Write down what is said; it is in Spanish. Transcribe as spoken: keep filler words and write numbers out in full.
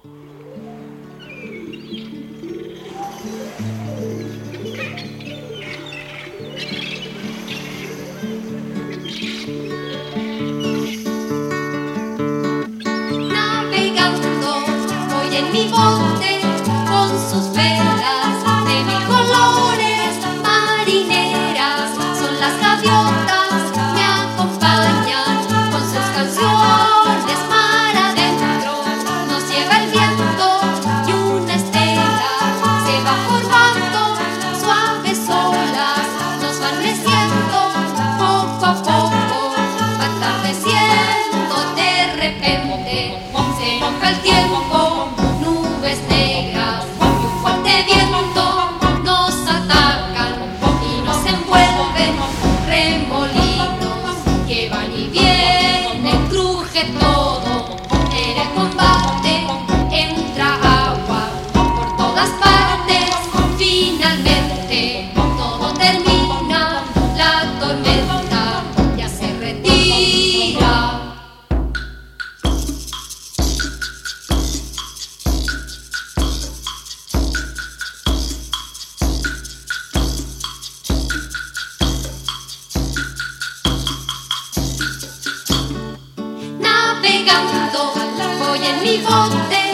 Navegando voy en mi bote con sus velas de mil colores, marineras son las gaviotas, me acompañan con sus canciones mar adentro. Nos lleva el viento y una estela se va formando, suaves olas nos van meciendo poco a poco, va atardeciendo de repente, se moja el tiempo, nubes negras y un fuerte viento nos atacan y nos envuelven, remolinos que van y vienen, cruje todo en el combate, entra agua por todas partes, finalmente todo termina, la tormenta ya se retira. Navegando voy en mi bote